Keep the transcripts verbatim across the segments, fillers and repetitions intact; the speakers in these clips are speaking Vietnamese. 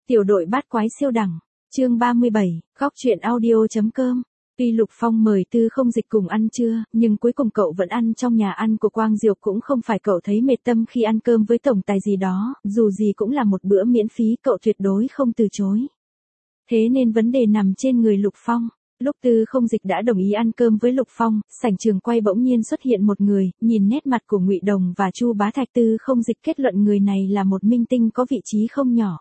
Tiểu đội bát quái siêu đẳng, chương ba mươi bảy, góc truyện audio.com. Tuy Lục Phong mời Tư Không Dịch cùng ăn trưa, nhưng cuối cùng cậu vẫn ăn trong nhà ăn của Quang Diệu, cũng không phải cậu thấy mệt tâm khi ăn cơm với tổng tài gì đó, dù gì cũng là một bữa miễn phí, cậu tuyệt đối không từ chối. Thế nên vấn đề nằm trên người Lục Phong. Lúc Tư Không Dịch đã đồng ý ăn cơm với Lục Phong, sảnh trường quay bỗng nhiên xuất hiện một người, nhìn nét mặt của Ngụy Đồng và Chu Bá Thạch, Tư Không Dịch kết luận người này là một minh tinh có vị trí không nhỏ.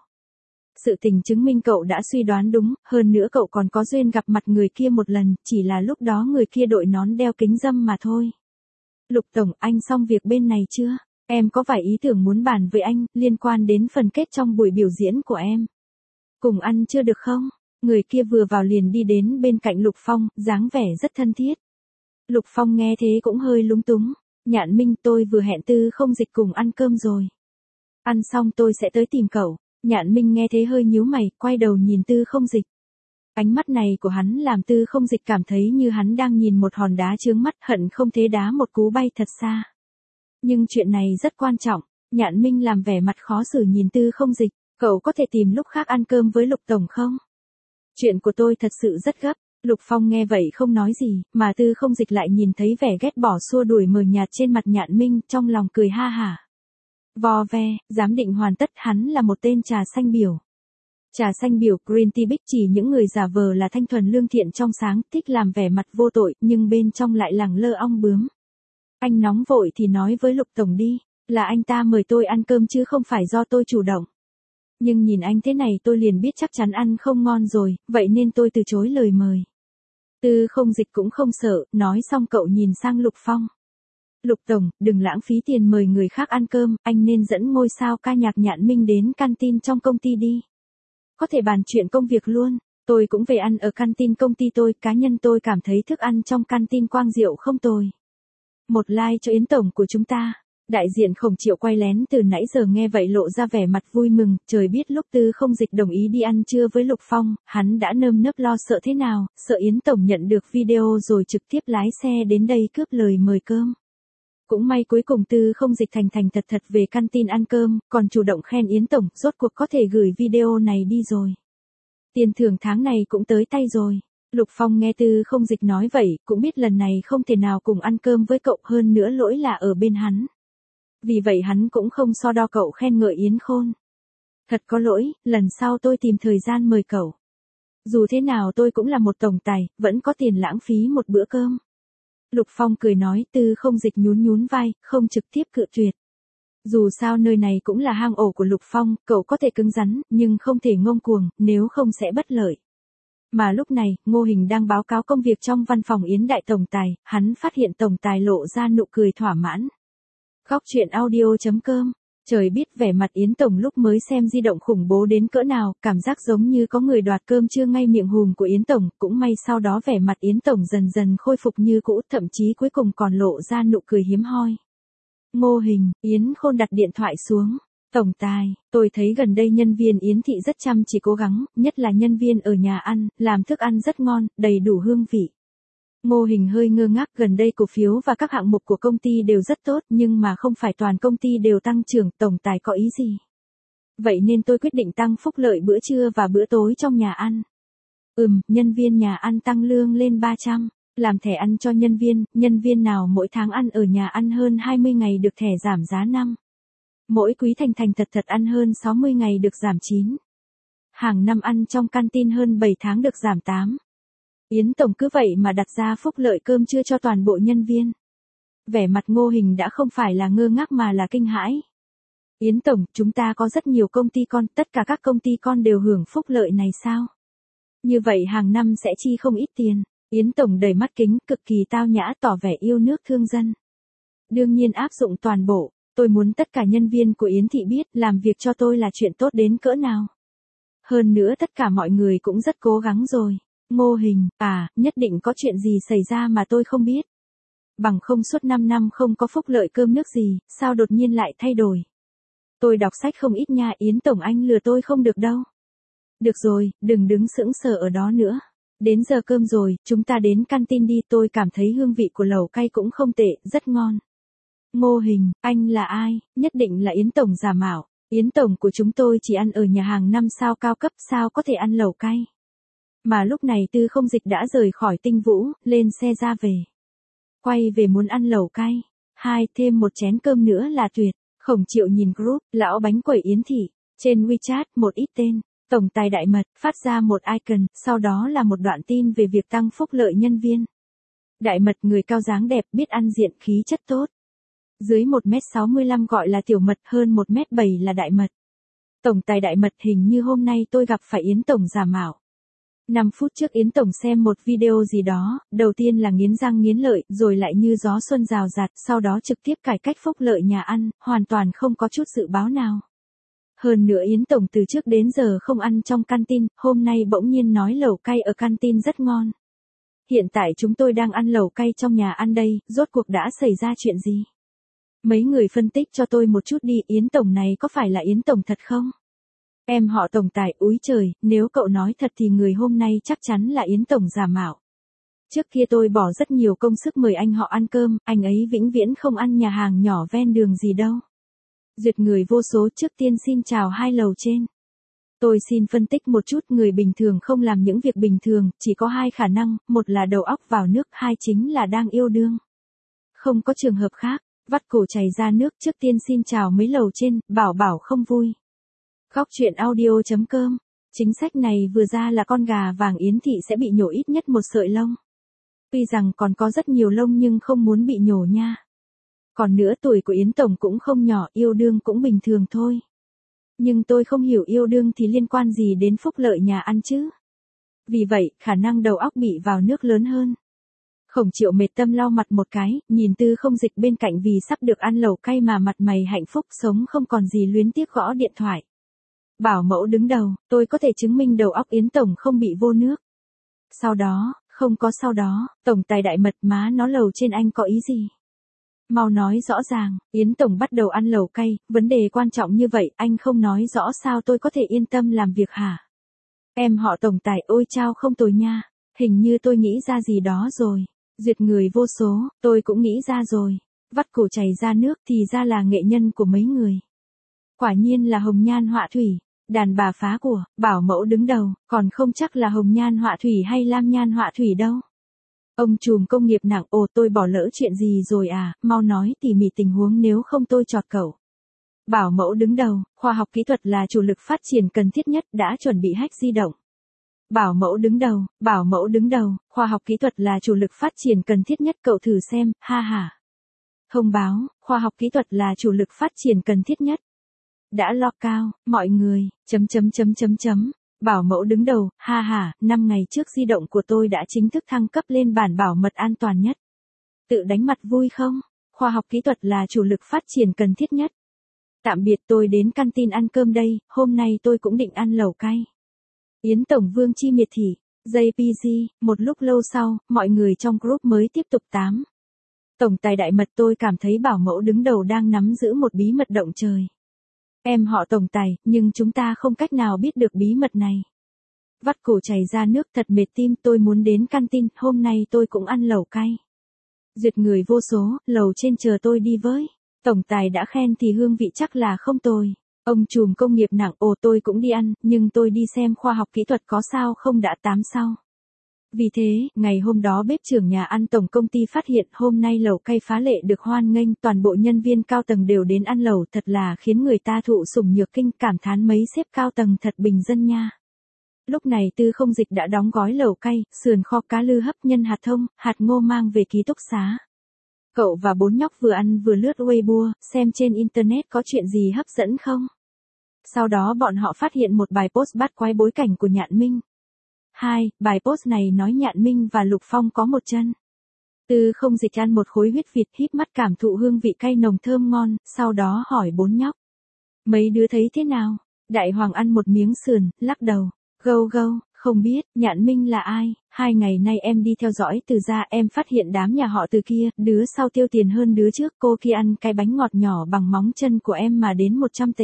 Sự tình chứng minh cậu đã suy đoán đúng, hơn nữa cậu còn có duyên gặp mặt người kia một lần, chỉ là lúc đó người kia đội nón đeo kính râm mà thôi. Lục Tổng, anh xong việc bên này chưa? Em có vài ý tưởng muốn bàn với anh, liên quan đến phần kết trong buổi biểu diễn của em. Cùng ăn chưa được không? Người kia vừa vào liền đi đến bên cạnh Lục Phong, dáng vẻ rất thân thiết. Lục Phong nghe thế cũng hơi lúng túng. Nhạn Minh, tôi vừa hẹn Tư Không Dịch cùng ăn cơm rồi. Ăn xong tôi sẽ tới tìm cậu. Nhạn Minh nghe thế hơi nhíu mày, quay đầu nhìn Tư Không Dịch. Ánh mắt này của hắn làm Tư Không Dịch cảm thấy như hắn đang nhìn một hòn đá chướng mắt, hận không thế đá một cú bay thật xa. Nhưng chuyện này rất quan trọng. Nhạn Minh làm vẻ mặt khó xử nhìn Tư Không Dịch. Cậu có thể tìm lúc khác ăn cơm với Lục Tổng không? Chuyện của tôi thật sự rất gấp. Lục Phong nghe vậy không nói gì, mà Tư Không Dịch lại nhìn thấy vẻ ghét bỏ xua đuổi mờ nhạt trên mặt Nhạn Minh, trong lòng cười ha hả. Vò ve, giám định hoàn tất, hắn là một tên trà xanh biểu. Trà xanh biểu Green Tea Bích chỉ những người giả vờ là thanh thuần lương thiện trong sáng, thích làm vẻ mặt vô tội, nhưng bên trong lại lẳng lơ ong bướm. Anh nóng vội thì nói với Lục Tổng đi, là anh ta mời tôi ăn cơm chứ không phải do tôi chủ động. Nhưng nhìn anh thế này tôi liền biết chắc chắn ăn không ngon rồi, vậy nên tôi từ chối lời mời. Tư Không Dịch cũng không sợ, nói xong cậu nhìn sang Lục Phong. Lục Tổng, đừng lãng phí tiền mời người khác ăn cơm, anh nên dẫn ngôi sao ca nhạc Nhạn Minh đến canteen trong công ty đi. Có thể bàn chuyện công việc luôn, tôi cũng về ăn ở canteen công ty tôi, cá nhân tôi cảm thấy thức ăn trong canteen Quang Diệu không tồi. Một like cho Yến Tổng của chúng ta. Đại diện Khổng Triệu quay lén từ nãy giờ nghe vậy lộ ra vẻ mặt vui mừng, trời biết lúc Tư Không Dịch đồng ý đi ăn trưa với Lục Phong, hắn đã nơm nớp lo sợ thế nào, sợ Yến Tổng nhận được video rồi trực tiếp lái xe đến đây cướp lời mời cơm. Cũng may cuối cùng Tư Không Dịch thành thành thật thật về canteen ăn cơm, còn chủ động khen Yến Tổng, rốt cuộc có thể gửi video này đi rồi. Tiền thưởng tháng này cũng tới tay rồi. Lục Phong nghe Tư Không Dịch nói vậy, cũng biết lần này không thể nào cùng ăn cơm với cậu, hơn nữa lỗi là ở bên hắn. Vì vậy hắn cũng không so đo cậu khen ngợi Yến Khôn. Thật có lỗi, lần sau tôi tìm thời gian mời cậu. Dù thế nào tôi cũng là một tổng tài, vẫn có tiền lãng phí một bữa cơm. Lục Phong cười nói. Tư Không Dịch nhún nhún vai, không trực tiếp cự tuyệt. Dù sao nơi này cũng là hang ổ của Lục Phong, cậu có thể cứng rắn, nhưng không thể ngông cuồng, nếu không sẽ bất lợi. Mà lúc này, Ngô Hình đang báo cáo công việc trong văn phòng Yến Đại Tổng Tài, hắn phát hiện Tổng Tài lộ ra nụ cười thỏa mãn. Góc truyện audio.com. Trời biết vẻ mặt Yến Tổng lúc mới xem di động khủng bố đến cỡ nào, cảm giác giống như có người đoạt cơm trưa ngay miệng hùm của Yến Tổng, cũng may sau đó vẻ mặt Yến Tổng dần dần khôi phục như cũ, thậm chí cuối cùng còn lộ ra nụ cười hiếm hoi. Ngô Hình, Yến Khôn đặt điện thoại xuống. Tổng Tài, tôi thấy gần đây nhân viên Yến Thị rất chăm chỉ cố gắng, nhất là nhân viên ở nhà ăn, làm thức ăn rất ngon, đầy đủ hương vị. Ngô Hình hơi ngơ ngác, gần đây cổ phiếu và các hạng mục của công ty đều rất tốt, nhưng mà không phải toàn công ty đều tăng trưởng, Tổng Tài có ý gì? Vậy nên tôi quyết định tăng phúc lợi bữa trưa và bữa tối trong nhà ăn. Ừm, nhân viên nhà ăn tăng lương lên ba trăm, làm thẻ ăn cho nhân viên, nhân viên nào mỗi tháng ăn ở nhà ăn hơn hai mươi ngày được thẻ giảm giá năm. Mỗi quý thành thành thật thật ăn hơn sáu mươi ngày được giảm chín. Hàng năm ăn trong canteen hơn bảy tháng được giảm tám. Yến Tổng cứ vậy mà đặt ra phúc lợi cơm trưa cho toàn bộ nhân viên. Vẻ mặt Ngô Hình đã không phải là ngơ ngác mà là kinh hãi. Yến Tổng, chúng ta có rất nhiều công ty con, tất cả các công ty con đều hưởng phúc lợi này sao? Như vậy hàng năm sẽ chi không ít tiền. Yến Tổng đầy mắt kính, cực kỳ tao nhã, tỏ vẻ yêu nước thương dân. Đương nhiên áp dụng toàn bộ, tôi muốn tất cả nhân viên của Yến Thị biết làm việc cho tôi là chuyện tốt đến cỡ nào. Hơn nữa tất cả mọi người cũng rất cố gắng rồi. Ngô Hình, à, nhất định có chuyện gì xảy ra mà tôi không biết. Bằng không suốt năm năm không có phúc lợi cơm nước gì, sao đột nhiên lại thay đổi. Tôi đọc sách không ít nha, Yến Tổng anh lừa tôi không được đâu. Được rồi, đừng đứng sững sờ ở đó nữa. Đến giờ cơm rồi, chúng ta đến canteen đi, tôi cảm thấy hương vị của lẩu cay cũng không tệ, rất ngon. Ngô Hình, anh là ai? Nhất định là Yến Tổng giả mạo. Yến tổng của chúng tôi chỉ ăn ở nhà hàng năm sao cao cấp, sao có thể ăn lẩu cay. Mà lúc này Tư Không Dịch đã rời khỏi Tinh Vũ, lên xe ra về. Quay về muốn ăn lẩu cay. Hai, thêm một chén cơm nữa là tuyệt. Khổng Triệu nhìn group, lão bánh quẩy Yến Thị. Trên WeChat, một ít tên. Tổng tài đại mật, phát ra một icon, sau đó là một đoạn tin về việc tăng phúc lợi nhân viên. Đại mật người cao dáng đẹp, biết ăn diện, khí chất tốt. Dưới một mét sáu mươi lăm gọi là tiểu mật, hơn một mét bảy là đại mật. Tổng tài đại mật, hình như hôm nay tôi gặp phải Yến tổng giả mạo. năm phút trước Yến tổng xem một video gì đó, đầu tiên là nghiến răng nghiến lợi, rồi lại như gió xuân rào rạt, sau đó trực tiếp cải cách phúc lợi nhà ăn, hoàn toàn không có chút dự báo nào. Hơn nữa Yến tổng từ trước đến giờ không ăn trong canteen, hôm nay bỗng nhiên nói lẩu cay ở canteen rất ngon. Hiện tại chúng tôi đang ăn lẩu cay trong nhà ăn đây, rốt cuộc đã xảy ra chuyện gì? Mấy người phân tích cho tôi một chút đi, Yến tổng này có phải là Yến tổng thật không? Em họ Tổng tài, úi trời, nếu cậu nói thật thì người hôm nay chắc chắn là Yến tổng giả mạo. Trước kia tôi bỏ rất nhiều công sức mời anh họ ăn cơm, anh ấy vĩnh viễn không ăn nhà hàng nhỏ ven đường gì đâu. Duyệt người vô số, trước tiên xin chào hai lầu trên. Tôi xin phân tích một chút, người bình thường không làm những việc bình thường, chỉ có hai khả năng, một là đầu óc vào nước, hai chính là đang yêu đương. Không có trường hợp khác, vắt cổ chảy ra nước, trước tiên xin chào mấy lầu trên, bảo bảo không vui. Góc truyện audio chấm com. Chính sách này vừa ra là con gà vàng Yến Thị sẽ bị nhổ ít nhất một sợi lông. Tuy rằng còn có rất nhiều lông nhưng không muốn bị nhổ nha. Còn nữa tuổi của Yến tổng cũng không nhỏ, yêu đương cũng bình thường thôi. Nhưng tôi không hiểu yêu đương thì liên quan gì đến phúc lợi nhà ăn chứ. Vì vậy, khả năng đầu óc bị vào nước lớn hơn. Khổng Triệu mệt tâm lau mặt một cái, nhìn Tư Không Dịch bên cạnh vì sắp được ăn lẩu cay mà mặt mày hạnh phúc, sống không còn gì, luyến tiếc gõ điện thoại. Bảo mẫu đứng đầu, tôi có thể chứng minh đầu óc Yến tổng không bị vô nước. Sau đó, không có sau đó, tổng tài đại mật, má nó lầu trên anh có ý gì? Mau nói rõ ràng, Yến tổng bắt đầu ăn lẩu cay, vấn đề quan trọng như vậy, anh không nói rõ sao tôi có thể yên tâm làm việc hả? Em họ tổng tài, ôi chao không tồi nha, hình như tôi nghĩ ra gì đó rồi. Duyệt người vô số, tôi cũng nghĩ ra rồi. Vắt cổ chảy ra nước thì ra là nghệ nhân của mấy người. Quả nhiên là hồng nhan họa thủy. Đàn bà phá của, bảo mẫu đứng đầu, còn không chắc là hồng nhan họa thủy hay lam nhan họa thủy đâu. Ông trùm công nghiệp nặng, ồ tôi bỏ lỡ chuyện gì rồi à, mau nói tỉ mỉ tình huống nếu không tôi chọt cậu. Bảo mẫu đứng đầu, khoa học kỹ thuật là chủ lực phát triển cần thiết nhất, đã chuẩn bị hack di động. Bảo mẫu đứng đầu, bảo mẫu đứng đầu, khoa học kỹ thuật là chủ lực phát triển cần thiết nhất, cậu thử xem, ha ha. Thông báo, khoa học kỹ thuật là chủ lực phát triển cần thiết nhất. Đã lo cao, mọi người, chấm chấm chấm chấm chấm. Bảo mẫu đứng đầu, ha ha, năm ngày trước di động của tôi đã chính thức thăng cấp lên bản bảo mật an toàn nhất. Tự đánh mặt vui không? Khoa học kỹ thuật là chủ lực phát triển cần thiết nhất. Tạm biệt, tôi đến canteen ăn cơm đây, hôm nay tôi cũng định ăn lẩu cay. Yến tổng Vương Chi Miệt Thị, jê pê giê, một lúc lâu sau, mọi người trong group mới tiếp tục tám. Tổng tài đại mật, tôi cảm thấy bảo mẫu đứng đầu đang nắm giữ một bí mật động trời. Em họ tổng tài, nhưng chúng ta không cách nào biết được bí mật này. Vắt cổ chảy ra nước, thật mệt tim, tôi muốn đến canteen, hôm nay tôi cũng ăn lẩu cay. Duyệt người vô số, lầu trên chờ tôi đi với. Tổng tài đã khen thì hương vị chắc là không tồi. Ông trùm công nghiệp nặng, ồ tôi cũng đi ăn, nhưng tôi đi xem khoa học kỹ thuật có sao không đã tám sao. Vì thế, ngày hôm đó bếp trưởng nhà ăn tổng công ty phát hiện hôm nay lẩu cay phá lệ được hoan nghênh, toàn bộ nhân viên cao tầng đều đến ăn lẩu, thật là khiến người ta thụ sủng nhược kinh, cảm thán mấy sếp cao tầng thật bình dân nha. Lúc này Tư Không Dịch đã đóng gói lẩu cay, sườn kho cá lư hấp nhân hạt thông, hạt ngô mang về ký túc xá. Cậu và bốn nhóc vừa ăn vừa lướt Weibo, xem trên internet có chuyện gì hấp dẫn không. Sau đó bọn họ phát hiện một bài post bắt quái bối cảnh của Nhạn Minh. Hai, bài post này nói Nhạn Minh và Lục Phong có một chân. Tư Không Dịch ăn một khối huyết vịt, híp mắt cảm thụ hương vị cay nồng thơm ngon, sau đó hỏi bốn nhóc. Mấy đứa thấy thế nào? Đại Hoàng ăn một miếng sườn, lắc đầu. Gâu gâu, không biết, Nhạn Minh là ai? Hai ngày nay em đi theo dõi Từ gia, em phát hiện đám nhà họ Từ kia, đứa sau tiêu tiền hơn đứa trước, cô kia ăn cái bánh ngọt nhỏ bằng móng chân của em mà đến một trăm tể.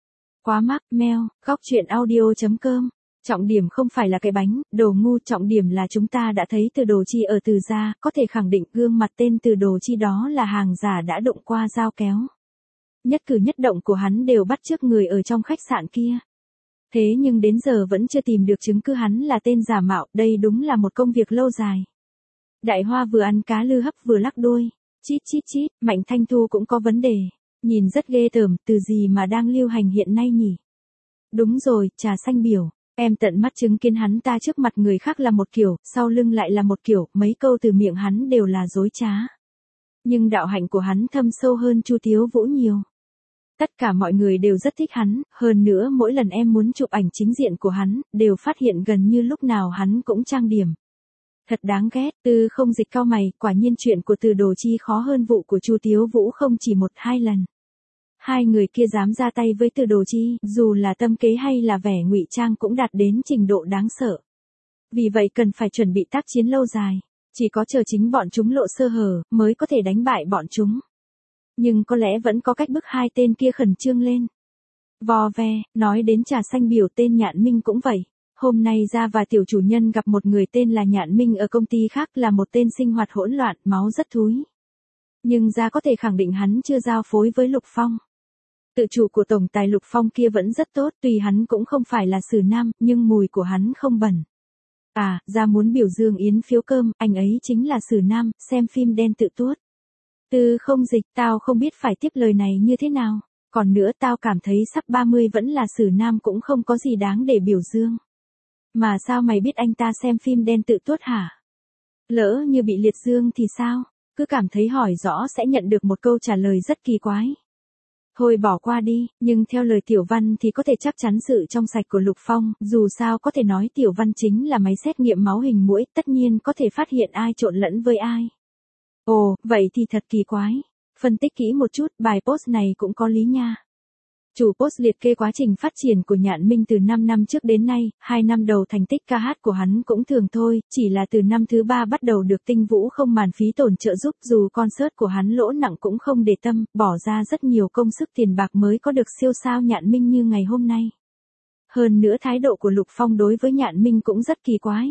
Quá mắc, meo, góc truyện audio chấm com. Trọng điểm không phải là cái bánh, đồ ngu, trọng điểm là chúng ta đã thấy Từ Đồ Chi ở Từ gia, có thể khẳng định gương mặt tên Từ Đồ Chi đó là hàng giả đã đụng qua dao kéo. Nhất cử nhất động của hắn đều bắt chước người ở trong khách sạn kia. Thế nhưng đến giờ vẫn chưa tìm được chứng cứ hắn là tên giả mạo, đây đúng là một công việc lâu dài. Đại Hoa vừa ăn cá lư hấp vừa lắc đuôi. Chít chít chít, Mạnh Thanh Thu cũng có vấn đề. Nhìn rất ghê tởm, từ gì mà đang lưu hành hiện nay nhỉ? Đúng rồi, trà xanh biểu. Em tận mắt chứng kiến hắn ta trước mặt người khác là một kiểu, sau lưng lại là một kiểu, mấy câu từ miệng hắn đều là dối trá. Nhưng đạo hạnh của hắn thâm sâu hơn Chu Tiếu Vũ nhiều. Tất cả mọi người đều rất thích hắn, hơn nữa mỗi lần em muốn chụp ảnh chính diện của hắn, đều phát hiện gần như lúc nào hắn cũng trang điểm. Thật đáng ghét, Tư Không Dịch cau mày, quả nhiên chuyện của Từ Đồ Chi khó hơn vụ của Chu Tiếu Vũ không chỉ một hai lần. Hai người kia dám ra tay với Từ Đồ Chi, dù là tâm kế hay là vẻ ngụy trang cũng đạt đến trình độ đáng sợ. Vì vậy cần phải chuẩn bị tác chiến lâu dài, chỉ có chờ chính bọn chúng lộ sơ hở, mới có thể đánh bại bọn chúng. Nhưng có lẽ vẫn có cách bức hai tên kia khẩn trương lên. Vò ve, nói đến trà xanh biểu tên Nhạn Minh cũng vậy. Hôm nay Gia và tiểu chủ nhân gặp một người tên là Nhạn Minh ở công ty khác, là một tên sinh hoạt hỗn loạn, máu rất thúi. Nhưng Gia có thể khẳng định hắn chưa giao phối với Lục Phong. Tự chủ của tổng tài Lục Phong kia vẫn rất tốt, tuy hắn cũng không phải là xử nam, nhưng mùi của hắn không bẩn. À, Gia muốn biểu dương Yến Phiếu Cơm, anh ấy chính là xử nam, xem phim đen tự tuốt. Tư Không Dịch, tao không biết phải tiếp lời này như thế nào. Còn nữa tao cảm thấy sắp ba mươi vẫn là xử nam cũng không có gì đáng để biểu dương. Mà sao mày biết anh ta xem phim đen tự tuốt hả? Lỡ như bị liệt dương thì sao? Cứ cảm thấy hỏi rõ sẽ nhận được một câu trả lời rất kỳ quái. Thôi bỏ qua đi, nhưng theo lời Tiểu Văn thì có thể chắc chắn sự trong sạch của Lục Phong, dù sao có thể nói Tiểu Văn chính là máy xét nghiệm máu hình muỗi, tất nhiên có thể phát hiện ai trộn lẫn với ai. Ồ, vậy thì thật kỳ quái. Phân tích kỹ một chút, bài post này cũng có lý nha. Chủ post liệt kê quá trình phát triển của Nhạn Minh từ năm năm trước đến nay, hai năm đầu thành tích ca hát của hắn cũng thường thôi, chỉ là từ năm thứ ba bắt đầu được Tinh Vũ không màn phí tổn trợ giúp, dù concert của hắn lỗ nặng cũng không để tâm, bỏ ra rất nhiều công sức tiền bạc mới có được siêu sao Nhạn Minh như ngày hôm nay. Hơn nữa thái độ của Lục Phong đối với Nhạn Minh cũng rất kỳ quái.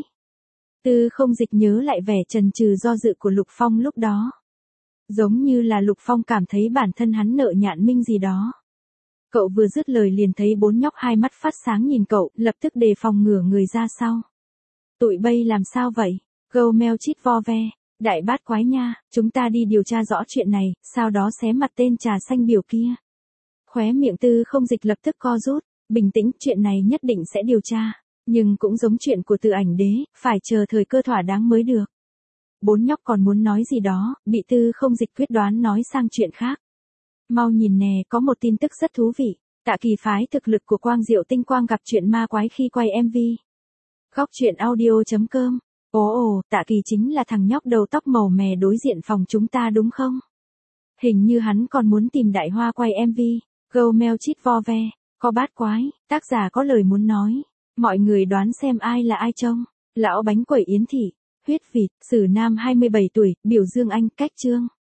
Tư Không Dịch nhớ lại vẻ chần chừ do dự của Lục Phong lúc đó. Giống như là Lục Phong cảm thấy bản thân hắn nợ Nhạn Minh gì đó. Cậu vừa dứt lời liền thấy bốn nhóc hai mắt phát sáng nhìn cậu, lập tức đề phòng ngửa người ra sau. Tụi bay làm sao vậy? Gâu meo chít vo ve. Đại bát quái nha, chúng ta đi điều tra rõ chuyện này, sau đó xé mặt tên trà xanh biểu kia. Khóe miệng Tư Không Dịch lập tức co rút, bình tĩnh, chuyện này nhất định sẽ điều tra. Nhưng cũng giống chuyện của Từ Ảnh Đế, phải chờ thời cơ thỏa đáng mới được. Bốn nhóc còn muốn nói gì đó, bị Tư Không Dịch quyết đoán nói sang chuyện khác. Mau nhìn nè, có một tin tức rất thú vị. Tạ Kỳ phái thực lực của Quang Diệu Tinh Quang gặp chuyện ma quái khi quay em vê. Góc truyện audio chấm com. Ồ ồ, Tạ Kỳ chính là thằng nhóc đầu tóc màu mè đối diện phòng chúng ta đúng không? Hình như hắn còn muốn tìm Đại Hoa quay em vê. Gâu meo chít vo ve. Có bát quái, tác giả có lời muốn nói. Mọi người đoán xem ai là ai trông. Lão bánh quẩy Yến Thị. Huyết vịt, xử nam hai mươi bảy tuổi, biểu dương anh, cách chương.